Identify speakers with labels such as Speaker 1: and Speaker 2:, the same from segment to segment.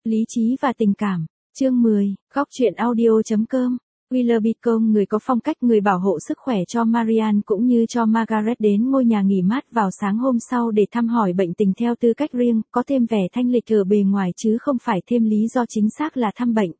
Speaker 1: Lý trí và tình cảm. Chương 10, góc truyện audio.com. Willoughby Công, người có phong cách người bảo hộ sức khỏe cho Marianne cũng như cho Margaret đến ngôi nhà nghỉ mát vào sáng hôm sau để thăm hỏi bệnh tình theo tư cách riêng, có thêm vẻ thanh lịch ở bề ngoài chứ không phải thêm lý do chính xác là thăm bệnh.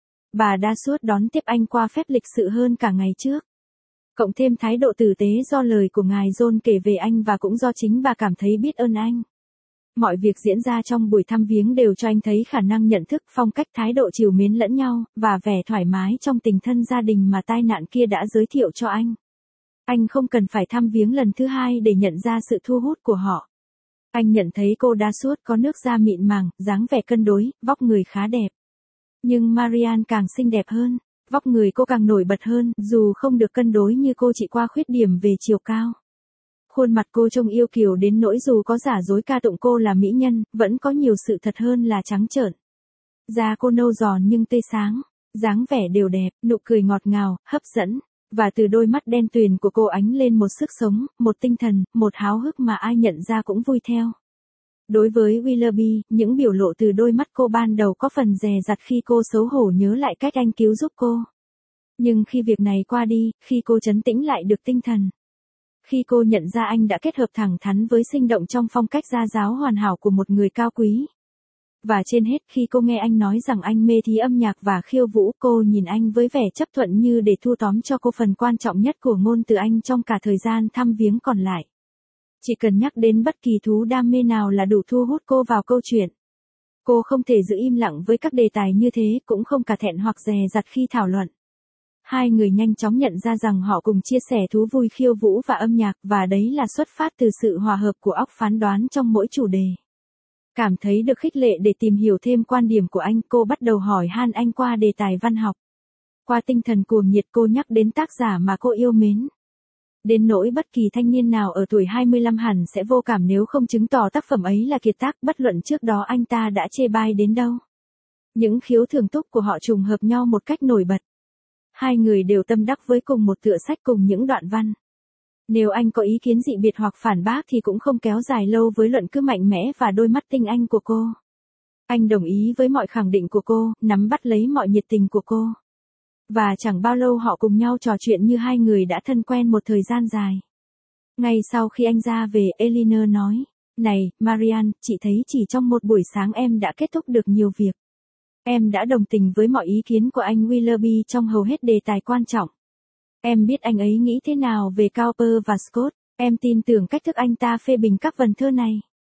Speaker 1: Bà đã suốt đón tiếp anh qua phép lịch sự hơn cả ngày trước. Cộng thêm thái độ tử tế do lời của ngài John kể về anh và cũng do chính bà cảm thấy biết ơn anh. Mọi việc diễn ra trong buổi thăm viếng đều cho anh thấy khả năng nhận thức, phong cách, thái độ trìu mến lẫn nhau, và vẻ thoải mái trong tình thân gia đình mà tai nạn kia đã giới thiệu cho anh. Anh không cần phải thăm viếng lần thứ hai để nhận ra sự thu hút của họ. Anh nhận thấy cô đã suốt có nước da mịn màng, dáng vẻ cân đối, vóc người khá đẹp. Nhưng Marianne càng xinh đẹp hơn, vóc người cô càng nổi bật hơn, dù không được cân đối như cô chỉ qua khuyết điểm về chiều cao. Khuôn mặt cô trông yêu kiều đến nỗi dù có giả dối ca tụng cô là mỹ nhân, vẫn có nhiều sự thật hơn là trắng trợn. Da cô nâu giòn nhưng tươi sáng, dáng vẻ đều đẹp, nụ cười ngọt ngào, hấp dẫn, và từ đôi mắt đen tuyền của cô ánh lên một sức sống, một tinh thần, một háo hức mà ai nhận ra cũng vui theo. Đối với Willoughby, những biểu lộ từ đôi mắt cô ban đầu có phần dè dặt khi cô xấu hổ nhớ lại cách anh cứu giúp cô. Nhưng khi việc này qua đi, khi cô trấn tĩnh lại được tinh thần, khi cô nhận ra anh đã kết hợp thẳng thắn với sinh động trong phong cách gia giáo hoàn hảo của một người cao quý. Và trên hết khi cô nghe anh nói rằng anh mê thí âm nhạc và khiêu vũ, cô nhìn anh với vẻ chấp thuận như để thu tóm cho cô phần quan trọng nhất của ngôn từ anh trong cả thời gian thăm viếng còn lại. Chỉ cần nhắc đến bất kỳ thú đam mê nào là đủ thu hút cô vào câu chuyện. Cô không thể giữ im lặng với các đề tài như thế, cũng không cả thẹn hoặc dè dặt khi thảo luận. Hai người nhanh chóng nhận ra rằng họ cùng chia sẻ thú vui khiêu vũ và âm nhạc, và đấy là xuất phát từ sự hòa hợp của óc phán đoán trong mỗi chủ đề. Cảm thấy được khích lệ để tìm hiểu thêm quan điểm của anh, cô bắt đầu hỏi han anh qua đề tài văn học. Qua tinh thần cuồng nhiệt cô nhắc đến tác giả mà cô yêu mến. Đến nỗi bất kỳ thanh niên nào ở tuổi 25 hẳn sẽ vô cảm nếu không chứng tỏ tác phẩm ấy là kiệt tác, bất luận trước đó anh ta đã chê bai đến đâu. Những khiếu thưởng túc của họ trùng hợp nhau một cách nổi bật. Hai người đều tâm đắc với cùng một tựa sách cùng những đoạn văn. Nếu anh có ý kiến dị biệt hoặc phản bác thì cũng không kéo dài lâu với luận cứ mạnh mẽ và đôi mắt tinh anh của cô. Anh đồng ý với mọi khẳng định của cô, nắm bắt lấy mọi nhiệt tình của cô. Và chẳng bao lâu họ cùng nhau trò chuyện như hai người đã thân quen một thời gian dài. Ngay sau khi anh ra về, Eleanor nói, "Này, Marianne, chị thấy chỉ trong một buổi sáng em đã kết thúc được nhiều việc. Em đã đồng tình với mọi ý kiến của anh Willoughby trong hầu hết đề tài quan trọng. Em biết anh ấy nghĩ thế nào về Cowper và Scott, em tin tưởng cách thức anh ta phê bình các vần thơ này.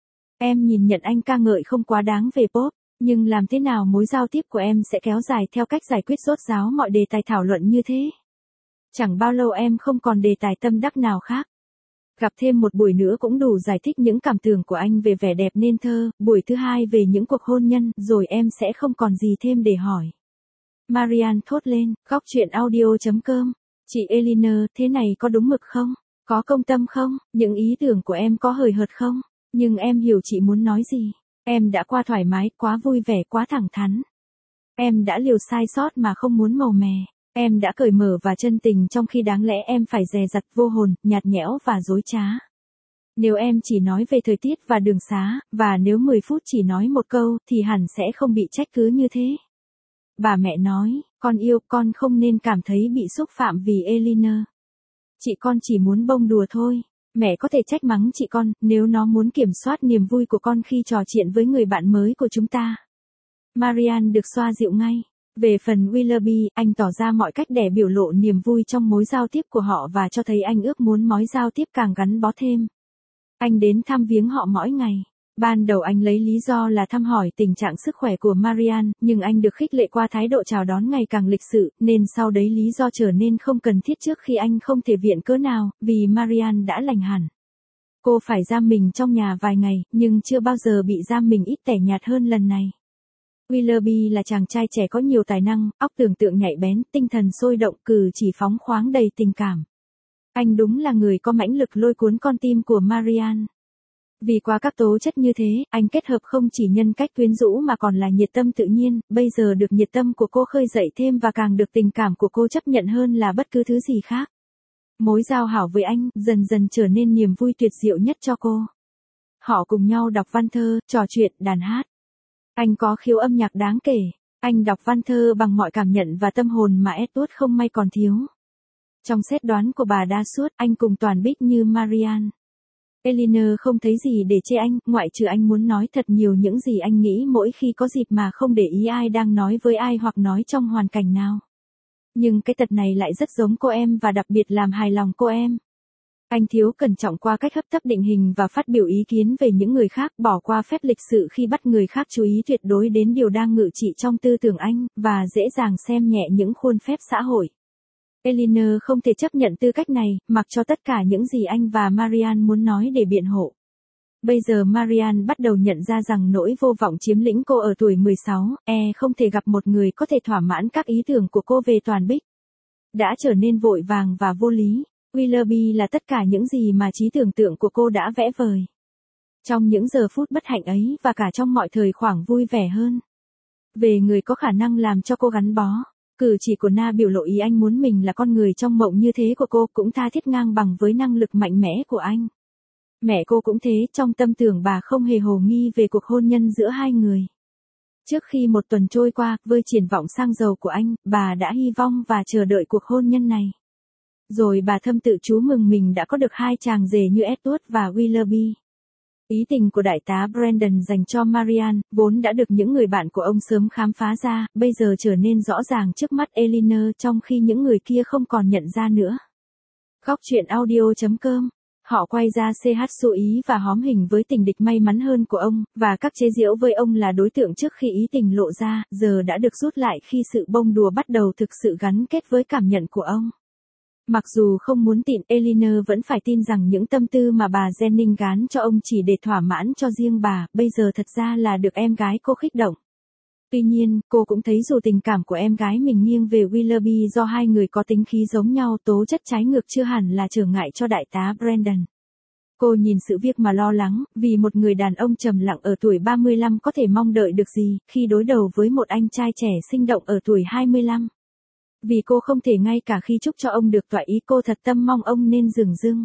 Speaker 1: Em nhìn nhận anh ca ngợi không quá đáng về pop, nhưng làm thế nào mối giao tiếp của em sẽ kéo dài theo cách giải quyết rốt ráo mọi đề tài thảo luận như thế. Chẳng bao lâu em không còn đề tài tâm đắc nào khác. Gặp thêm một buổi nữa cũng đủ giải thích những cảm tưởng của anh về vẻ đẹp nên thơ, buổi thứ hai về những cuộc hôn nhân, rồi em sẽ không còn gì thêm để hỏi." Marianne thốt lên, góc truyện audio.com. "Chị Eleanor, thế này có đúng mực không? Có công tâm không? Những ý tưởng của em có hời hợt không? Nhưng em hiểu chị muốn nói gì. Em đã qua thoải mái, quá vui vẻ, quá thẳng thắn. Em đã liều sai sót mà không muốn màu mè. Em đã cởi mở và chân tình trong khi đáng lẽ em phải dè dặt, vô hồn, nhạt nhẽo và dối trá. Nếu em chỉ nói về thời tiết và đường xá, và nếu 10 phút chỉ nói một câu, thì hẳn sẽ không bị trách cứ như thế." Bà mẹ nói, "Con yêu, con không nên cảm thấy bị xúc phạm vì Eleanor. Chị con chỉ muốn bông đùa thôi. Mẹ có thể trách mắng chị con, nếu nó muốn kiểm soát niềm vui của con khi trò chuyện với người bạn mới của chúng ta." Marianne được xoa dịu ngay. Về phần Willoughby, anh tỏ ra mọi cách để biểu lộ niềm vui trong mối giao tiếp của họ và cho thấy anh ước muốn mối giao tiếp càng gắn bó thêm. Anh đến thăm viếng họ mỗi ngày. Ban đầu anh lấy lý do là thăm hỏi tình trạng sức khỏe của Marianne, nhưng anh được khích lệ qua thái độ chào đón ngày càng lịch sự, nên sau đấy lý do trở nên không cần thiết trước khi anh không thể viện cớ nào, vì Marianne đã lành hẳn. Cô phải giam mình trong nhà vài ngày, nhưng chưa bao giờ bị giam mình ít tẻ nhạt hơn lần này. Willoughby là chàng trai trẻ có nhiều tài năng, óc tưởng tượng nhạy bén, tinh thần sôi động, cử chỉ phóng khoáng đầy tình cảm. Anh đúng là người có mãnh lực lôi cuốn con tim của Marianne. Vì qua các tố chất như thế, anh kết hợp không chỉ nhân cách quyến rũ mà còn là nhiệt tâm tự nhiên, bây giờ được nhiệt tâm của cô khơi dậy thêm và càng được tình cảm của cô chấp nhận hơn là bất cứ thứ gì khác. Mối giao hảo với anh, dần dần trở nên niềm vui tuyệt diệu nhất cho cô. Họ cùng nhau đọc văn thơ, trò chuyện, đàn hát. Anh có khiếu âm nhạc đáng kể. Anh đọc văn thơ bằng mọi cảm nhận và tâm hồn mà Edward không may còn thiếu. Trong xét đoán của bà đa suốt, anh cùng toàn bích như Marianne. Eleanor không thấy gì để chê anh, ngoại trừ anh muốn nói thật nhiều những gì anh nghĩ mỗi khi có dịp mà không để ý ai đang nói với ai hoặc nói trong hoàn cảnh nào. Nhưng cái tật này lại rất giống cô em và đặc biệt làm hài lòng cô em. Anh thiếu cẩn trọng qua cách hấp tấp định hình và phát biểu ý kiến về những người khác, bỏ qua phép lịch sự khi bắt người khác chú ý tuyệt đối đến điều đang ngự trị trong tư tưởng anh, và dễ dàng xem nhẹ những khuôn phép xã hội. Eleanor không thể chấp nhận tư cách này, mặc cho tất cả những gì anh và Marianne muốn nói để biện hộ. Bây giờ Marianne bắt đầu nhận ra rằng nỗi vô vọng chiếm lĩnh cô ở tuổi 16, không thể gặp một người có thể thỏa mãn các ý tưởng của cô về toàn bích. Đã trở nên vội vàng và vô lý. Willoughby là tất cả những gì mà trí tưởng tượng của cô đã vẽ vời. Trong những giờ phút bất hạnh ấy và cả trong mọi thời khoảng vui vẻ hơn. Về người có khả năng làm cho cô gắn bó. Cử chỉ của Na biểu lộ ý anh muốn mình là con người trong mộng như thế của cô cũng tha thiết ngang bằng với năng lực mạnh mẽ của anh. Mẹ cô cũng thế, trong tâm tưởng bà không hề hồ nghi về cuộc hôn nhân giữa hai người. Trước khi một tuần trôi qua, với triển vọng sang giàu của anh, bà đã hy vọng và chờ đợi cuộc hôn nhân này. Rồi bà thâm tự chú mừng mình đã có được hai chàng rể như Edward và Willoughby. Ý tình của đại tá Brandon dành cho Marianne, vốn đã được những người bạn của ông sớm khám phá ra, bây giờ trở nên rõ ràng trước mắt Eleanor trong khi những người kia không còn nhận ra nữa. Góc truyện audio.com. Họ quay ra CH số ý và hóm hình với tình địch may mắn hơn của ông, và các chế giễu với ông là đối tượng trước khi ý tình lộ ra, giờ đã được rút lại khi sự bông đùa bắt đầu thực sự gắn kết với cảm nhận của ông. Mặc dù không muốn tin, Eleanor vẫn phải tin rằng những tâm tư mà bà Jennings gán cho ông chỉ để thỏa mãn cho riêng bà, bây giờ thật ra là được em gái cô khích động. Tuy nhiên, cô cũng thấy dù tình cảm của em gái mình nghiêng về Willoughby do hai người có tính khí giống nhau, tố chất trái ngược chưa hẳn là trở ngại cho đại tá Brandon. Cô nhìn sự việc mà lo lắng, vì một người đàn ông trầm lặng ở tuổi 35 có thể mong đợi được gì, khi đối đầu với một anh trai trẻ sinh động ở tuổi 25. Vì cô không thể ngay cả khi chúc cho ông được tọa ý, cô thật tâm mong ông nên dửng dưng.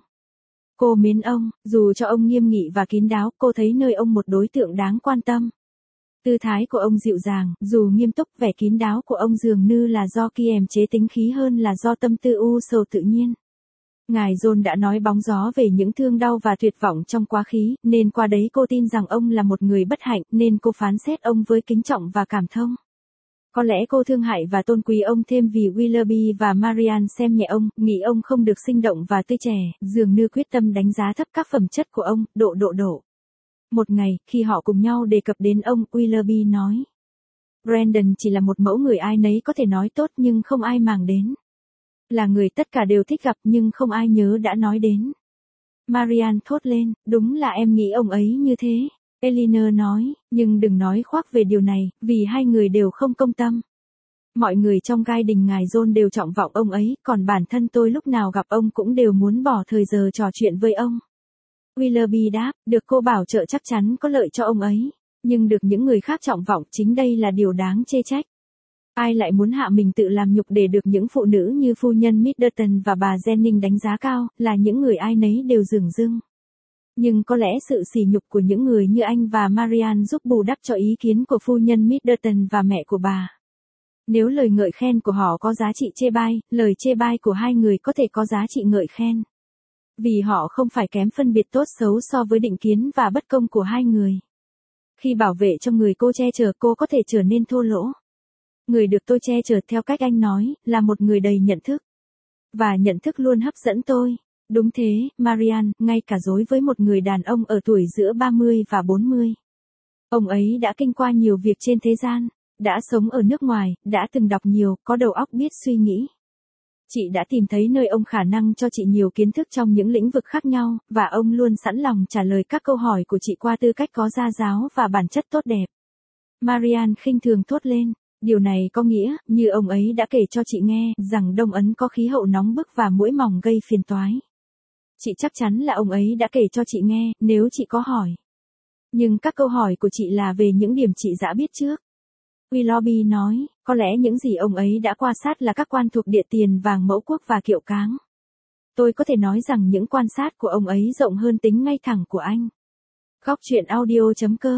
Speaker 1: Cô mến ông, dù cho ông nghiêm nghị và kín đáo, cô thấy nơi ông một đối tượng đáng quan tâm. Tư thái của ông dịu dàng, dù nghiêm túc, vẻ kín đáo của ông dường như là do kiềm chế tính khí hơn là do tâm tư u sầu tự nhiên. Ngài John đã nói bóng gió về những thương đau và tuyệt vọng trong quá khứ, nên qua đấy cô tin rằng ông là một người bất hạnh, nên cô phán xét ông với kính trọng và cảm thông. Có lẽ cô thương hại và tôn quý ông thêm vì Willoughby và Marianne xem nhẹ ông, nghĩ ông không được sinh động và tươi trẻ, dường như quyết tâm đánh giá thấp các phẩm chất của ông, độ. Một ngày, khi họ cùng nhau đề cập đến ông, Willoughby nói. Brandon chỉ là một mẫu người ai nấy có thể nói tốt nhưng không ai màng đến. Là người tất cả đều thích gặp nhưng không ai nhớ đã nói đến. Marianne thốt lên, đúng là em nghĩ ông ấy như thế. Eleanor nói, nhưng đừng nói khoác về điều này, vì hai người đều không công tâm. Mọi người trong gai đình ngài John đều trọng vọng ông ấy, còn bản thân tôi lúc nào gặp ông cũng đều muốn bỏ thời giờ trò chuyện với ông. Willoughby đáp, được cô bảo trợ chắc chắn có lợi cho ông ấy, nhưng được những người khác trọng vọng chính đây là điều đáng chê trách. Ai lại muốn hạ mình tự làm nhục để được những phụ nữ như phu nhân Middleton và bà Jennings đánh giá cao, là những người ai nấy đều dửng dưng. Nhưng có lẽ sự sỉ nhục của những người như anh và Marianne giúp bù đắp cho ý kiến của phu nhân Middleton và mẹ của bà. Nếu lời ngợi khen của họ có giá trị chê bai, lời chê bai của hai người có thể có giá trị ngợi khen. Vì họ không phải kém phân biệt tốt xấu so với định kiến và bất công của hai người. Khi bảo vệ cho người cô che chở, cô có thể trở nên thô lỗ. Người được tôi che chở theo cách anh nói, là một người đầy nhận thức. Và nhận thức luôn hấp dẫn tôi. Đúng thế, Marianne, ngay cả dối với một người đàn ông ở tuổi giữa 30 và 40. Ông ấy đã kinh qua nhiều việc trên thế gian, đã sống ở nước ngoài, đã từng đọc nhiều, có đầu óc biết suy nghĩ. Chị đã tìm thấy nơi ông khả năng cho chị nhiều kiến thức trong những lĩnh vực khác nhau, và ông luôn sẵn lòng trả lời các câu hỏi của chị qua tư cách có gia giáo và bản chất tốt đẹp. Marianne khinh thường thốt lên. Điều này có nghĩa, như ông ấy đã kể cho chị nghe, rằng Đông Ấn có khí hậu nóng bức và muỗi mỏng gây phiền toái. Chị chắc chắn là ông ấy đã kể cho chị nghe, nếu chị có hỏi. Nhưng các câu hỏi của chị là về những điểm chị đã biết trước. Willoughby nói, có lẽ những gì ông ấy đã quan sát là các quan thuộc địa tiền vàng mẫu quốc và kiệu cáng. Tôi có thể nói rằng những quan sát của ông ấy rộng hơn tính ngay thẳng của anh. Góc truyện audio.com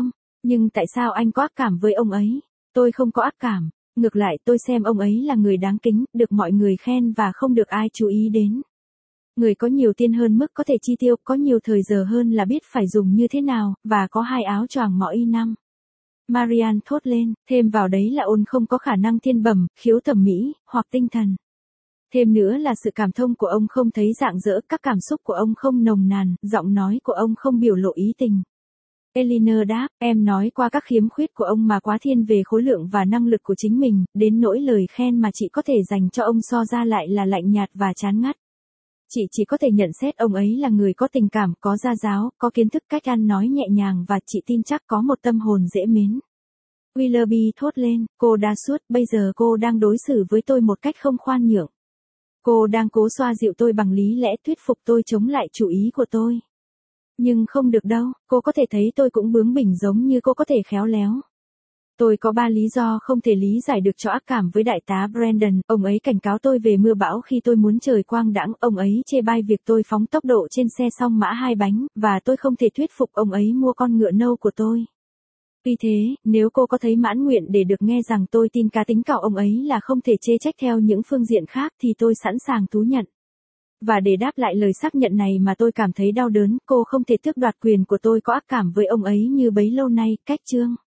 Speaker 1: Nhưng tại sao anh có ác cảm với ông ấy? Tôi không có ác cảm. Ngược lại tôi xem ông ấy là người đáng kính, được mọi người khen và không được ai chú ý đến. Người có nhiều tiền hơn mức có thể chi tiêu, có nhiều thời giờ hơn là biết phải dùng như thế nào, và có 2 áo choàng mỗi năm. Marianne thốt lên, thêm vào đấy là ôn không có khả năng thiên bẩm, khiếu thẩm mỹ, hoặc tinh thần. Thêm nữa là sự cảm thông của ông không thấy rạng rỡ, các cảm xúc của ông không nồng nàn, giọng nói của ông không biểu lộ ý tình. Eleanor đáp, em nói qua các khiếm khuyết của ông mà quá thiên về khối lượng và năng lực của chính mình, đến nỗi lời khen mà chị có thể dành cho ông so ra lại là lạnh nhạt và chán ngắt. Chị chỉ có thể nhận xét ông ấy là người có tình cảm, có gia giáo, có kiến thức, cách ăn nói nhẹ nhàng và chị tin chắc có một tâm hồn dễ mến. Willoughby thốt lên, cô đã suốt, bây giờ cô đang đối xử với tôi một cách không khoan nhượng. Cô đang cố xoa dịu tôi bằng lý lẽ, thuyết phục tôi chống lại chủ ý của tôi. Nhưng không được đâu, cô có thể thấy tôi cũng bướng bỉnh giống như cô có thể khéo léo. Tôi có 3 lý do không thể lý giải được cho ác cảm với đại tá Brandon. Ông ấy cảnh cáo tôi về mưa bão khi tôi muốn trời quang đãng. Ông ấy chê bai việc tôi phóng tốc độ trên xe song mã 2 bánh, và tôi không thể thuyết phục ông ấy mua con ngựa nâu của tôi. Vì thế, nếu cô có thấy mãn nguyện để được nghe rằng tôi tin cá tính cào ông ấy là không thể chê trách theo những phương diện khác thì tôi sẵn sàng thú nhận. Và để đáp lại lời xác nhận này mà tôi cảm thấy đau đớn, cô không thể tước đoạt quyền của tôi có ác cảm với ông ấy như bấy lâu nay, cách chương.